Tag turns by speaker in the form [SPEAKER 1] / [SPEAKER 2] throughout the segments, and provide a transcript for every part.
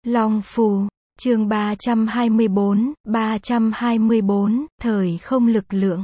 [SPEAKER 1] Long Phù, chương 324, thời không lực lượng.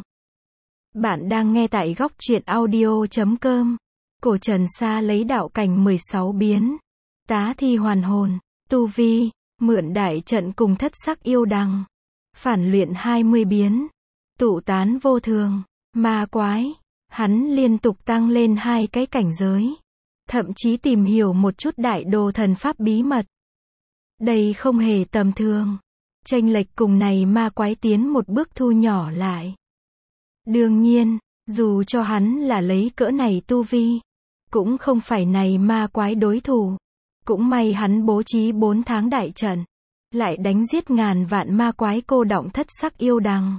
[SPEAKER 1] Bạn đang nghe tại góc truyện audio.com. Cổ Trần Sa lấy đạo cảnh 16 biến, tá thi hoàn hồn, tu vi, mượn đại trận cùng thất sắc yêu đằng, phản luyện 20 biến, tụ tán vô thường, ma quái, hắn liên tục tăng lên 2 cái cảnh giới, thậm chí tìm hiểu một chút đại đồ thần pháp bí mật. Đây không hề tầm thường. Chênh lệch cùng này ma quái tiến một bước thu nhỏ lại. Đương nhiên, dù cho hắn là lấy cỡ này tu vi, cũng không phải này ma quái đối thủ. Cũng may hắn bố trí 4 tháng đại trận, lại đánh giết ngàn vạn ma quái cô đọng thất sắc yêu đằng.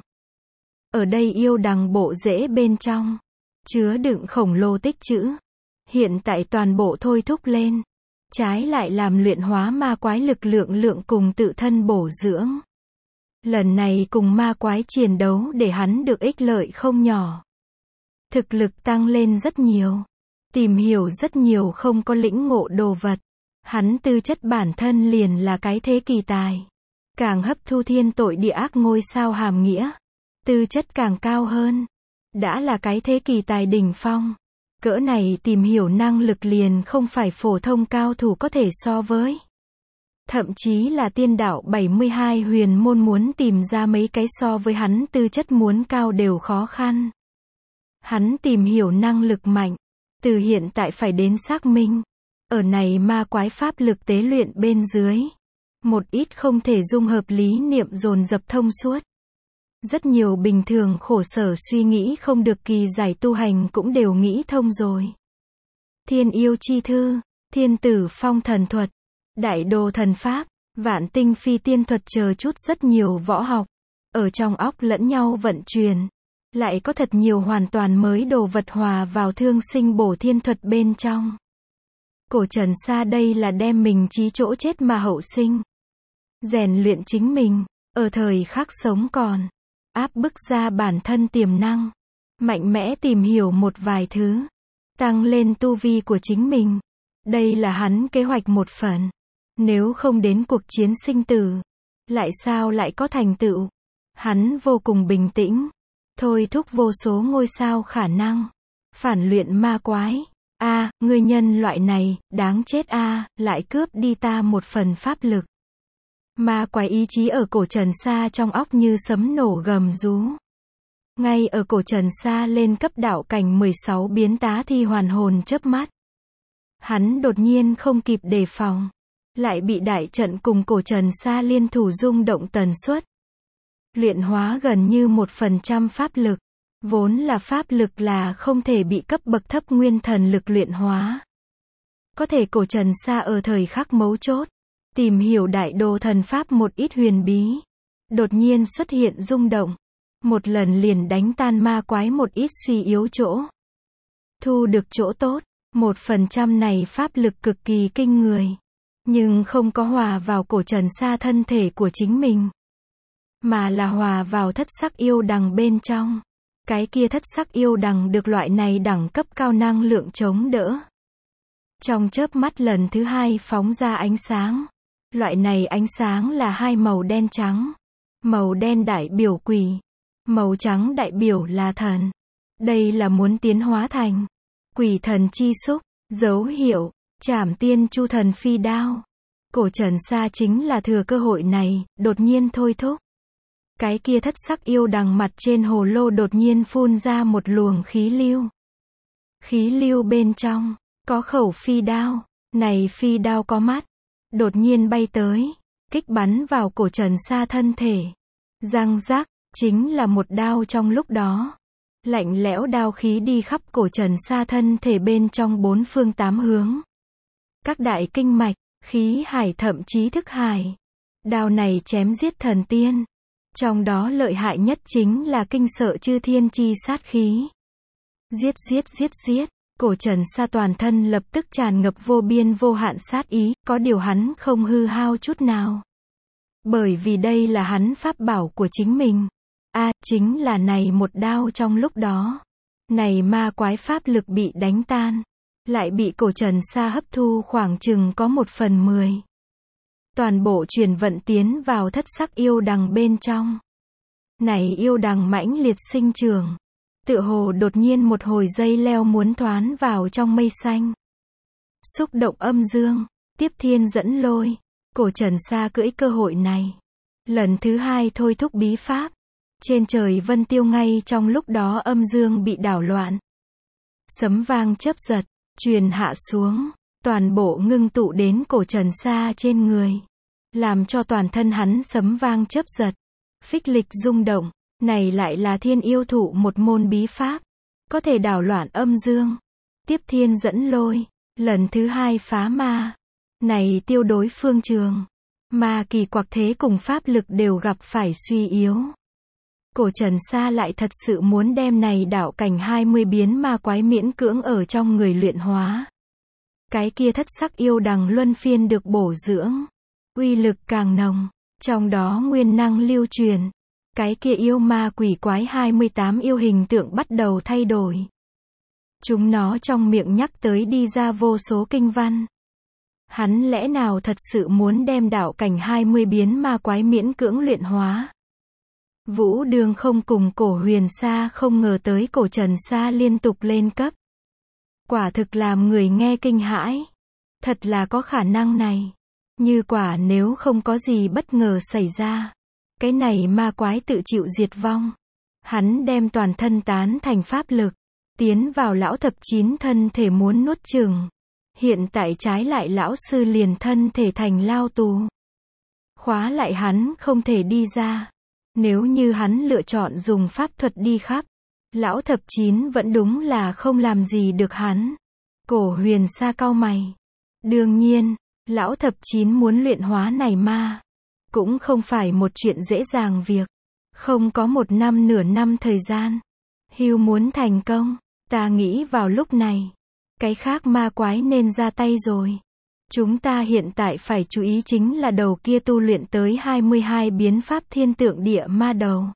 [SPEAKER 1] Ở đây yêu đằng bộ rễ bên trong, chứa đựng khổng lồ tích trữ. Hiện tại toàn bộ thôi thúc lên. Trái lại làm luyện hóa ma quái lực lượng cùng tự thân bổ dưỡng. Lần này cùng ma quái chiến đấu để hắn được ích lợi không nhỏ. Thực lực tăng lên rất nhiều. Tìm hiểu rất nhiều không có lĩnh ngộ đồ vật. Hắn tư chất bản thân liền là cái thế kỳ tài. Càng hấp thu thiên tội địa ác ngôi sao hàm nghĩa. Tư chất càng cao hơn. Đã là cái thế kỳ tài đỉnh phong. Cỡ này tìm hiểu năng lực liền không phải phổ thông cao thủ có thể so với. Thậm chí là tiên đạo 72 huyền môn muốn tìm ra mấy cái so với hắn tư chất muốn cao đều khó khăn. Hắn tìm hiểu năng lực mạnh. Từ hiện tại phải đến xác minh. Ở này ma quái pháp lực tế luyện bên dưới. Một ít không thể dung hợp lý niệm dồn dập thông suốt. Rất nhiều bình thường khổ sở suy nghĩ không được kỳ giải tu hành cũng đều nghĩ thông rồi. Thiên yêu chi thư, thiên tử phong thần thuật, đại đồ thần pháp, vạn tinh phi tiên thuật chờ chút rất nhiều võ học. Ở trong óc lẫn nhau vận chuyển. Lại có thật nhiều hoàn toàn mới đồ vật hòa vào thương sinh bổ thiên thuật bên trong. Cổ Trần Sa đây là đem mình chí chỗ chết mà hậu sinh. Rèn luyện chính mình, ở thời khắc sống còn. Áp bức ra bản thân tiềm năng. Mạnh mẽ tìm hiểu một vài thứ. Tăng lên tu vi của chính mình. Đây là hắn kế hoạch một phần. Nếu không đến cuộc chiến sinh tử. Lại sao lại có thành tựu. Hắn vô cùng bình tĩnh. Thôi thúc vô số ngôi sao khả năng. Phản luyện ma quái. Ngươi nhân loại này, đáng chết lại cướp đi ta một phần pháp lực. Ma quái ý chí ở cổ Trần Sa trong óc như sấm nổ gầm rú. Ngay ở cổ Trần Sa lên cấp đạo cảnh 16 biến tá thi hoàn hồn chớp mắt. Hắn đột nhiên không kịp đề phòng. Lại bị đại trận cùng cổ Trần Sa liên thủ rung động tần suất. Luyện hóa gần như 1% pháp lực. Vốn là pháp lực là không thể bị cấp bậc thấp nguyên thần lực luyện hóa. Có thể cổ Trần Sa ở thời khắc mấu chốt. Tìm hiểu đại đồ thần pháp một ít huyền bí. Đột nhiên xuất hiện rung động. Một lần liền đánh tan ma quái một ít suy yếu chỗ. Thu được chỗ tốt. 1% này pháp lực cực kỳ kinh người. Nhưng không có hòa vào cổ Trần Sa thân thể của chính mình. Mà là hòa vào thất sắc yêu đằng bên trong. Cái kia thất sắc yêu đằng được loại này đẳng cấp cao năng lượng chống đỡ. Trong chớp mắt lần thứ 2 phóng ra ánh sáng. Loại này ánh sáng là 2 màu đen trắng. Màu đen đại biểu quỷ. Màu trắng đại biểu là thần. Đây là muốn tiến hóa thành quỷ thần chi xúc. Dấu hiệu, trảm tiên chu thần phi đao. Cổ Trần Sa chính là thừa cơ hội này, đột nhiên thôi thúc. Cái kia thất sắc yêu đằng mặt trên hồ lô đột nhiên phun ra một luồng khí lưu. Khí lưu bên trong, có khẩu phi đao. Này phi đao có mắt. Đột nhiên bay tới, kích bắn vào cổ Trần Sa thân thể. Răng rắc, chính là một đao trong lúc đó. Lạnh lẽo đao khí đi khắp cổ Trần Sa thân thể bên trong 4 phương 8 hướng. Các đại kinh mạch, khí hải thậm chí thức hải. Đao này chém giết thần tiên. Trong đó lợi hại nhất chính là kinh sợ chư thiên chi sát khí. Giết. Cổ Trần Sa toàn thân lập tức tràn ngập vô biên vô hạn sát ý, có điều hắn không hư hao chút nào. Bởi vì đây là hắn pháp bảo của chính mình. Chính là này một đao trong lúc đó. Này ma quái pháp lực bị đánh tan. Lại bị cổ Trần Sa hấp thu khoảng chừng có 1/10. toàn bộ chuyển vận tiến vào thất sắc yêu đằng bên trong. Này yêu đằng mãnh liệt sinh trưởng, tựa hồ đột nhiên một hồi dây leo muốn thoán vào trong mây xanh. Xúc động âm dương, tiếp thiên dẫn lôi, Cổ Trần Sa cưỡi cơ hội này. Lần thứ hai thôi thúc bí pháp. Trên trời vân tiêu ngay trong lúc đó âm dương bị đảo loạn. Sấm vang chớp giật, truyền hạ xuống, toàn bộ ngưng tụ đến Cổ Trần Sa trên người. Làm cho toàn thân hắn sấm vang chớp giật, phích lịch rung động, này lại là thiên yêu thụ một môn bí pháp. Có thể đảo loạn âm dương. Tiếp thiên dẫn lôi, lần thứ hai phá ma. Này tiêu đối phương trường. Ma kỳ quặc thế cùng pháp lực đều gặp phải suy yếu. Cổ Trần Sa lại thật sự muốn đem này đạo cảnh 20 biến ma quái miễn cưỡng ở trong người luyện hóa. Cái kia thất sắc yêu đằng luân phiên được bổ dưỡng. Uy lực càng nồng, trong đó nguyên năng lưu truyền. Cái kia yêu ma quỷ quái 28 yêu hình tượng bắt đầu thay đổi. Chúng nó trong miệng nhắc tới đi ra vô số kinh văn. Hắn lẽ nào thật sự muốn đem đạo cảnh 20 biến ma quái miễn cưỡng luyện hóa? Vũ Đường không cùng Cổ Huyền Sa không ngờ tới Cổ Trần Sa liên tục lên cấp. Quả thực làm người nghe kinh hãi. Thật là có khả năng này. Như quả nếu không có gì bất ngờ xảy ra. Cái này ma quái tự chịu diệt vong. Hắn đem toàn thân tán thành pháp lực. Tiến vào lão thập chín thân thể muốn nuốt chửng. Hiện tại trái lại lão sư liền thân thể thành lao tù. Khóa lại hắn không thể đi ra. Nếu như hắn lựa chọn dùng pháp thuật đi khắp, lão thập chín vẫn đúng là không làm gì được hắn. Cổ Huyền Sa cau mày. Đương nhiên, lão thập chín muốn luyện hóa này ma. Cũng không phải một chuyện dễ dàng việc. Không có 1 năm nửa năm thời gian. Hưu muốn thành công, ta nghĩ vào lúc này. Cái khác ma quái nên ra tay rồi. Chúng ta hiện tại phải chú ý chính là đầu kia tu luyện tới 22 biến pháp thiên tượng địa ma đầu.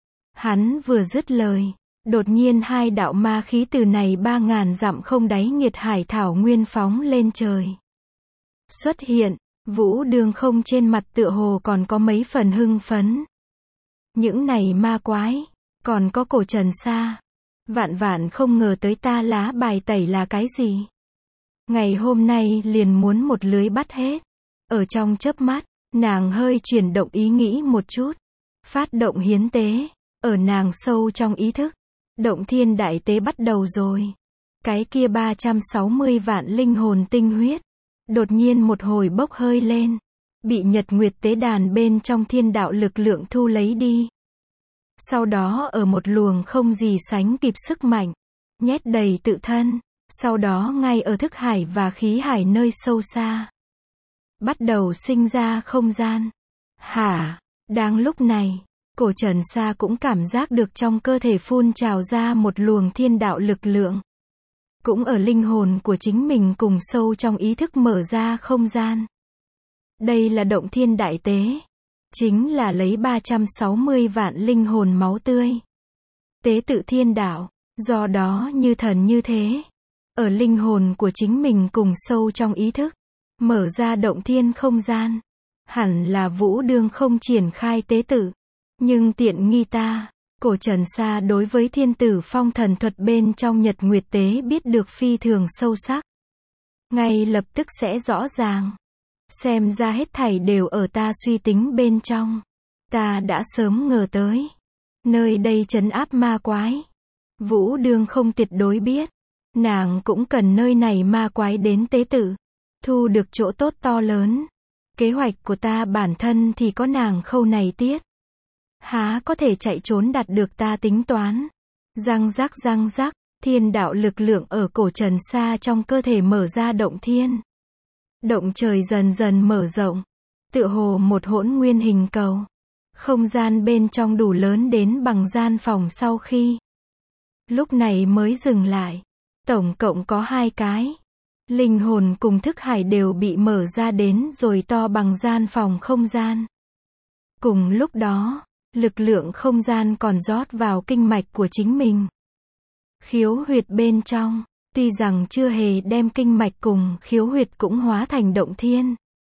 [SPEAKER 1] Hắn vừa dứt lời, đột nhiên 2 đạo ma khí từ này 3.000 dặm không đáy nghiệt hải thảo nguyên phóng lên trời. Xuất hiện, Vũ Đường không trên mặt tựa hồ còn có mấy phần hưng phấn. Những này ma quái, còn có Cổ Trần Sa. Vạn vạn không ngờ tới ta lá bài tẩy là cái gì. Ngày hôm nay liền muốn một lưới bắt hết. Ở trong chớp mắt, nàng hơi chuyển động ý nghĩ một chút. Phát động hiến tế. Ở nàng sâu trong ý thức. Động thiên đại tế bắt đầu rồi. Cái kia 360 vạn linh hồn tinh huyết. Đột nhiên một hồi bốc hơi lên. Bị nhật nguyệt tế đàn bên trong thiên đạo lực lượng thu lấy đi. Sau đó ở một luồng không gì sánh kịp sức mạnh. Nhét đầy tự thân. Sau đó ngay ở thức hải và khí hải nơi sâu xa. Bắt đầu sinh ra không gian. Hả? Đang lúc này, Cổ Trần Sa cũng cảm giác được trong cơ thể phun trào ra một luồng thiên đạo lực lượng. Cũng ở linh hồn của chính mình cùng sâu trong ý thức mở ra không gian. Đây là động thiên đại tế. Chính là lấy 360 vạn linh hồn máu tươi. Tế tự thiên đạo. Do đó như thần như thế. Ở linh hồn của chính mình cùng sâu trong ý thức. Mở ra động thiên không gian. Hẳn là Vũ Đường không triển khai tế tự. Nhưng tiện nghi ta. Cổ Trần Sa đối với thiên tử phong thần thuật bên trong nhật nguyệt tế biết được phi thường sâu sắc. Ngay lập tức sẽ rõ ràng. Xem ra hết thảy đều ở ta suy tính bên trong. Ta đã sớm ngờ tới. Nơi đây trấn áp ma quái. Vũ Đường không tuyệt đối biết. Nàng cũng cần nơi này ma quái đến tế tự. Thu được chỗ tốt to lớn. Kế hoạch của ta bản thân thì có nàng khâu này tiết. Há có thể chạy trốn đạt được ta tính toán. Răng rắc, thiên đạo lực lượng ở Cổ Trần Sa trong cơ thể mở ra động thiên. Động trời dần dần mở rộng. Tựa hồ một hỗn nguyên hình cầu. Không gian bên trong đủ lớn đến bằng gian phòng sau khi. Lúc này mới dừng lại. Tổng cộng có 2 cái. Linh hồn cùng thức hải đều bị mở ra đến rồi to bằng gian phòng không gian. Cùng lúc đó, lực lượng không gian còn rót vào kinh mạch của chính mình. Khiếu huyệt bên trong, tuy rằng chưa hề đem kinh mạch cùng khiếu huyệt cũng hóa thành động thiên.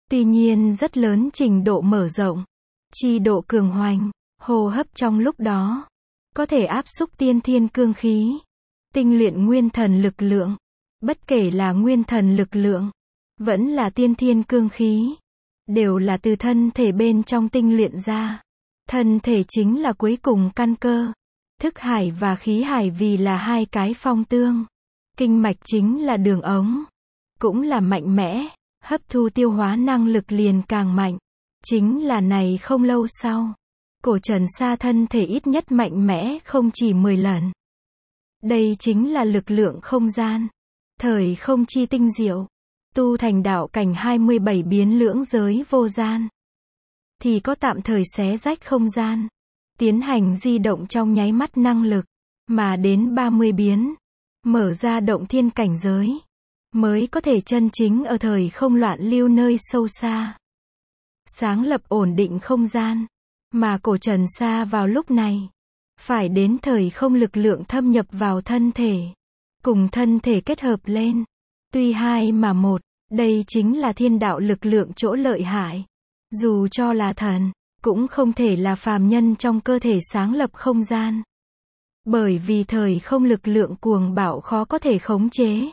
[SPEAKER 1] Tuy nhiên rất lớn trình độ mở rộng, chi độ cường hoành, hô hấp trong lúc đó, có thể áp xúc tiên thiên cương khí, tinh luyện nguyên thần lực lượng. Bất kể là nguyên thần lực lượng, vẫn là tiên thiên cương khí, đều là từ thân thể bên trong tinh luyện ra. Thân thể chính là cuối cùng căn cơ. Thức hải và khí hải vì là hai cái phong tương. Kinh mạch chính là đường ống, cũng là mạnh mẽ, hấp thu tiêu hóa năng lực liền càng mạnh. Chính là này không lâu sau, Cổ Trần Sa thân thể ít nhất mạnh mẽ không chỉ 10 lần. Đây chính là lực lượng không gian, thời không chi tinh diệu, tu thành đạo cảnh 27 biến lưỡng giới vô gian. Thì có tạm thời xé rách không gian, tiến hành di động trong nháy mắt năng lực, mà đến 30 biến, mở ra động thiên cảnh giới, mới có thể chân chính ở thời không loạn lưu nơi sâu xa. Sáng lập ổn định không gian, mà Cổ Trần Sa vào lúc này, phải đến thời không lực lượng thâm nhập vào thân thể, cùng thân thể kết hợp lên. Tuy hai mà một, đây chính là thiên đạo lực lượng chỗ lợi hại. Dù cho là thần, cũng không thể là phàm nhân trong cơ thể sáng lập không gian. Bởi vì thời không lực lượng cuồng bạo khó có thể khống chế.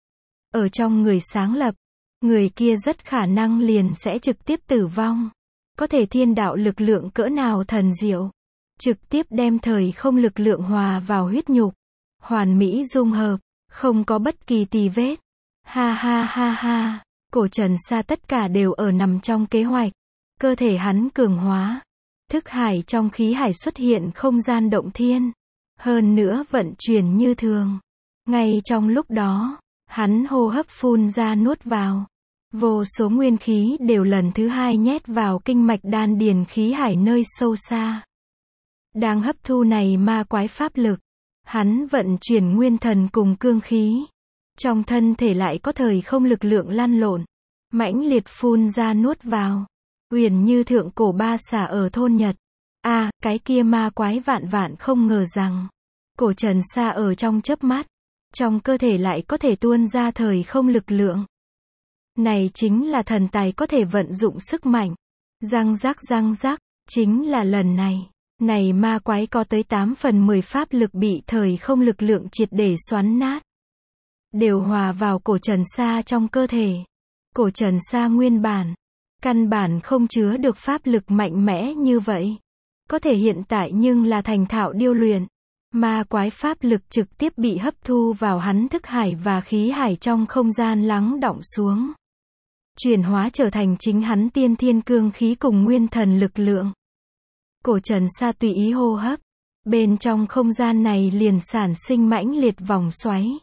[SPEAKER 1] Ở trong người sáng lập, người kia rất khả năng liền sẽ trực tiếp tử vong. Có thể thiên đạo lực lượng cỡ nào thần diệu, trực tiếp đem thời không lực lượng hòa vào huyết nhục, hoàn mỹ dung hợp, không có bất kỳ tì vết. Ha ha ha ha, Cổ Trần Sa tất cả đều ở nằm trong kế hoạch. Cơ thể hắn cường hóa, thức hải trong khí hải xuất hiện không gian động thiên, hơn nữa vận chuyển như thường. Ngay trong lúc đó, hắn hô hấp phun ra nuốt vào, vô số nguyên khí đều lần thứ hai nhét vào kinh mạch đan điền khí hải nơi sâu xa. Đang hấp thu này ma quái pháp lực, hắn vận chuyển nguyên thần cùng cương khí. Trong thân thể lại có thời không lực lượng lăn lộn, mãnh liệt phun ra nuốt vào. Huyền như thượng cổ ba xà ở thôn Nhật. Cái kia ma quái vạn vạn không ngờ rằng, Cổ Trần Sa ở trong chớp mắt, trong cơ thể lại có thể tuôn ra thời không lực lượng. Này chính là thần tài có thể vận dụng sức mạnh. Răng rắc, chính là lần này. Này ma quái có tới 8/10 pháp lực bị thời không lực lượng triệt để xoắn nát. Đều hòa vào Cổ Trần Sa trong cơ thể. Cổ Trần Sa nguyên bản, căn bản không chứa được pháp lực mạnh mẽ như vậy. Có thể hiện tại nhưng là thành thạo điêu luyện. Ma quái pháp lực trực tiếp bị hấp thu vào hắn thức hải và khí hải trong không gian lắng đọng xuống. Chuyển hóa trở thành chính hắn tiên thiên cương khí cùng nguyên thần lực lượng. Cổ Trần Sa tùy ý hô hấp. Bên trong không gian này liền sản sinh mãnh liệt vòng xoáy.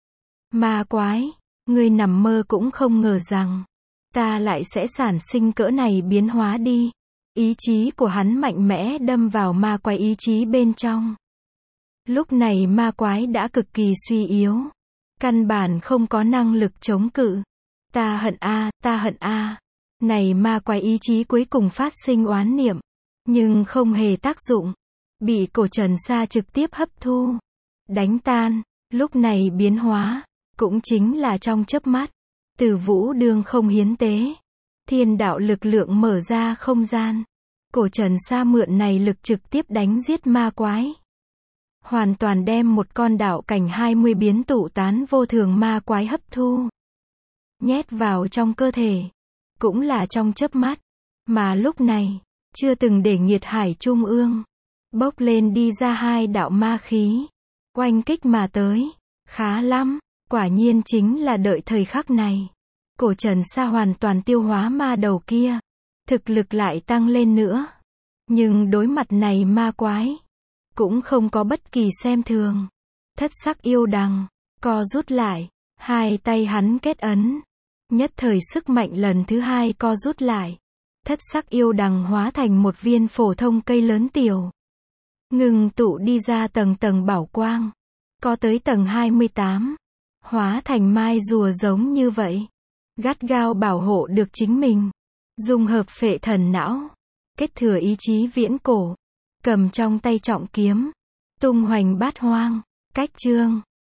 [SPEAKER 1] Ma quái, ngươi nằm mơ cũng không ngờ rằng, ta lại sẽ sản sinh cỡ này biến hóa đi. Ý chí của hắn mạnh mẽ đâm vào ma quái ý chí bên trong. Lúc này ma quái đã cực kỳ suy yếu. Căn bản không có năng lực chống cự. Ta hận a. Này ma quái ý chí cuối cùng phát sinh oán niệm. Nhưng không hề tác dụng. Bị Cổ Trần Sa trực tiếp hấp thu. Đánh tan. Lúc này biến hóa. Cũng chính là trong chớp mắt. Từ vũ đương không hiến tế. Thiên đạo lực lượng mở ra không gian. Cổ Trần Sa mượn này lực trực tiếp đánh giết ma quái. Hoàn toàn đem một con đạo cảnh 20 biến tụ tán vô thường ma quái hấp thu. Nhét vào trong cơ thể. Cũng là trong chớp mắt. Mà lúc này, chưa từng để nghiệt hải trung ương. Bốc lên đi ra hai đạo ma khí. Oanh kích mà tới. Khá lắm. Quả nhiên chính là đợi thời khắc này. Cổ Trần Sa hoàn toàn tiêu hóa ma đầu kia. Thực lực lại tăng lên nữa. Nhưng đối mặt này ma quái, cũng không có bất kỳ xem thường. Thất sắc yêu đằng, co rút lại. Hai tay hắn kết ấn. Nhất thời sức mạnh lần thứ hai co rút lại. Thất sắc yêu đằng hóa thành một viên phổ thông cây lớn tiểu. Ngừng tụ đi ra tầng tầng bảo quang. Có tới tầng 28. Hóa thành mai rùa giống như vậy. Gắt gao bảo hộ được chính mình. Dung hợp phệ thần não. Kết thừa ý chí viễn cổ. Cầm trong tay trọng kiếm. Tung hoành bát hoang. Cách chương.